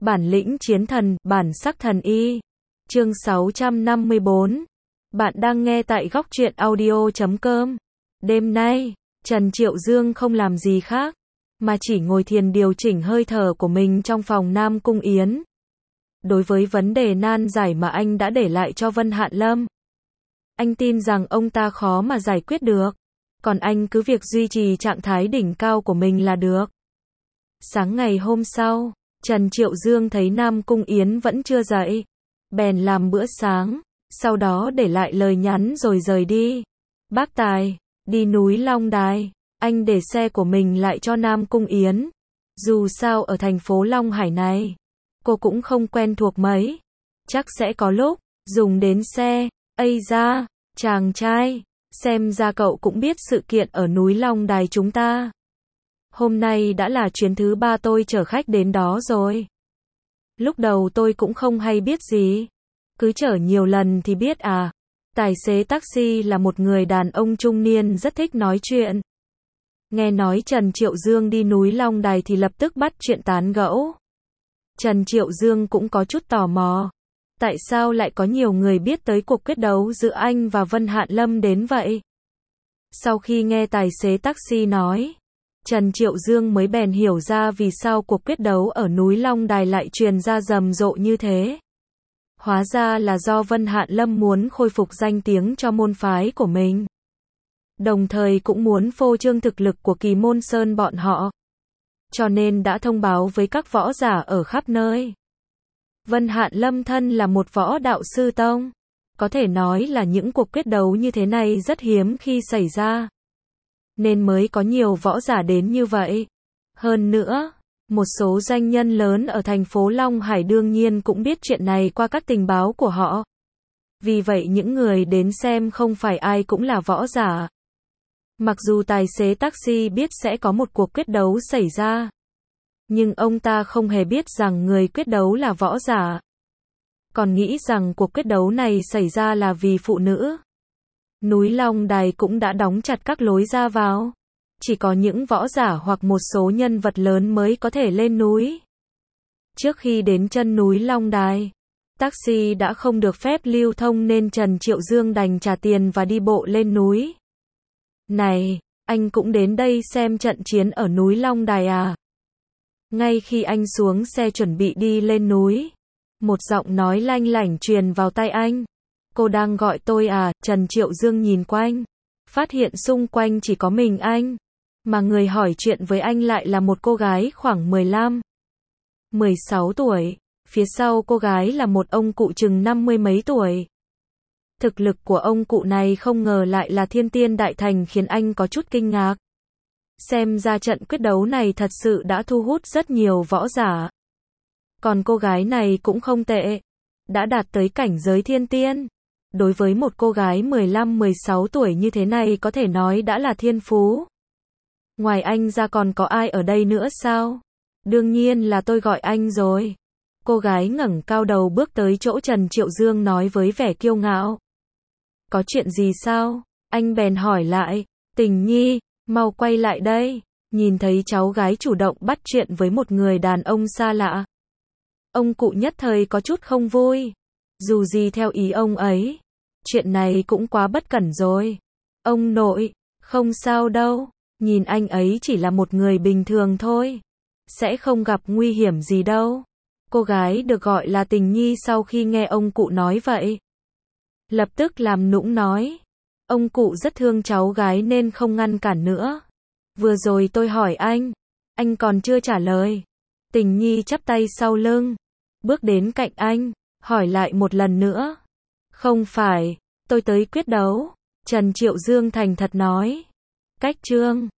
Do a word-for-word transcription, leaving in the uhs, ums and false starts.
Bản lĩnh chiến thần, bản sắc thần y. Chương sáu trăm năm mươi bốn. Bạn đang nghe tại góc truyện audio chấm com. Đêm nay, Trần Triệu Dương không làm gì khác, mà chỉ ngồi thiền điều chỉnh hơi thở của mình trong phòng Nam Cung Yến. Đối với vấn đề nan giải mà anh đã để lại cho Vân Hạn Lâm, anh tin rằng ông ta khó mà giải quyết được, còn anh cứ việc duy trì trạng thái đỉnh cao của mình là được. Sáng ngày hôm sau, Trần Triệu Dương thấy Nam Cung Yến vẫn chưa dậy, bèn làm bữa sáng, sau đó để lại lời nhắn rồi rời đi. Bác Tài, đi núi Long Đài, anh để xe của mình lại cho Nam Cung Yến. Dù sao ở thành phố Long Hải này, cô cũng không quen thuộc mấy, chắc sẽ có lúc dùng đến xe. Ây da, chàng trai, xem ra cậu cũng biết sự kiện ở núi Long Đài chúng ta. Hôm nay đã là chuyến thứ ba tôi chở khách đến đó rồi. Lúc đầu tôi cũng không hay biết gì, cứ chở nhiều lần thì biết à. Tài xế taxi là một người đàn ông trung niên rất thích nói chuyện. Nghe nói Trần Triệu Dương đi núi Long Đài thì lập tức bắt chuyện tán gẫu. Trần Triệu Dương cũng có chút tò mò. Tại sao lại có nhiều người biết tới cuộc quyết đấu giữa anh và Vân Hạn Lâm đến vậy? Sau khi nghe tài xế taxi nói, Trần Triệu Dương mới bèn hiểu ra vì sao cuộc quyết đấu ở núi Long Đài lại truyền ra rầm rộ như thế. Hóa ra là do Vân Hạn Lâm muốn khôi phục danh tiếng cho môn phái của mình, đồng thời cũng muốn phô trương thực lực của Kỳ Môn Sơn bọn họ, cho nên đã thông báo với các võ giả ở khắp nơi. Vân Hạn Lâm thân là một võ đạo sư tông, có thể nói là những cuộc quyết đấu như thế này rất hiếm khi xảy ra, nên mới có nhiều võ giả đến như vậy. Hơn nữa, một số danh nhân lớn ở thành phố Long Hải đương nhiên cũng biết chuyện này qua các tình báo của họ. Vì vậy những người đến xem không phải ai cũng là võ giả. Mặc dù tài xế taxi biết sẽ có một cuộc quyết đấu xảy ra, nhưng ông ta không hề biết rằng người quyết đấu là võ giả, còn nghĩ rằng cuộc quyết đấu này xảy ra là vì phụ nữ. Núi Long Đài cũng đã đóng chặt các lối ra vào, chỉ có những võ giả hoặc một số nhân vật lớn mới có thể lên núi. Trước khi đến chân núi Long Đài, taxi đã không được phép lưu thông nên Trần Triệu Dương đành trả tiền và đi bộ lên núi. Này, anh cũng đến đây xem trận chiến ở núi Long Đài à? Ngay khi anh xuống xe chuẩn bị đi lên núi, một giọng nói lanh lảnh truyền vào tai anh. Cô đang gọi tôi à? Trần Triệu Dương nhìn quanh, phát hiện xung quanh chỉ có mình anh, mà người hỏi chuyện với anh lại là một cô gái khoảng mười lăm, mười sáu tuổi, phía sau cô gái là một ông cụ chừng năm mươi mấy tuổi. Thực lực của ông cụ này không ngờ lại là thiên tiên đại thành khiến anh có chút kinh ngạc. Xem ra trận quyết đấu này thật sự đã thu hút rất nhiều võ giả. Còn cô gái này cũng không tệ, đã đạt tới cảnh giới thiên tiên. Đối với một cô gái mười lăm mười sáu tuổi như thế này có thể nói đã là thiên phú. Ngoài anh ra còn có ai ở đây nữa sao? Đương nhiên là tôi gọi anh rồi. Cô gái ngẩng cao đầu bước tới chỗ Trần Triệu Dương nói với vẻ kiêu ngạo. Có chuyện gì sao? Anh bèn hỏi lại. Tình Nhi, mau quay lại đây. Nhìn thấy cháu gái chủ động bắt chuyện với một người đàn ông xa lạ, ông cụ nhất thời có chút không vui. Dù gì theo ý ông ấy, chuyện này cũng quá bất cẩn rồi. Ông nội, không sao đâu, nhìn anh ấy chỉ là một người bình thường thôi, sẽ không gặp nguy hiểm gì đâu. Cô gái được gọi là Tình Nhi sau khi nghe ông cụ nói vậy, lập tức làm nũng nói. Ông cụ rất thương cháu gái nên không ngăn cản nữa. Vừa rồi tôi hỏi anh, anh còn chưa trả lời. Tình Nhi chắp tay sau lưng, bước đến cạnh anh, hỏi lại một lần nữa. Không phải, tôi tới quyết đấu. Trần Triệu Dương thành thật nói. Cách chương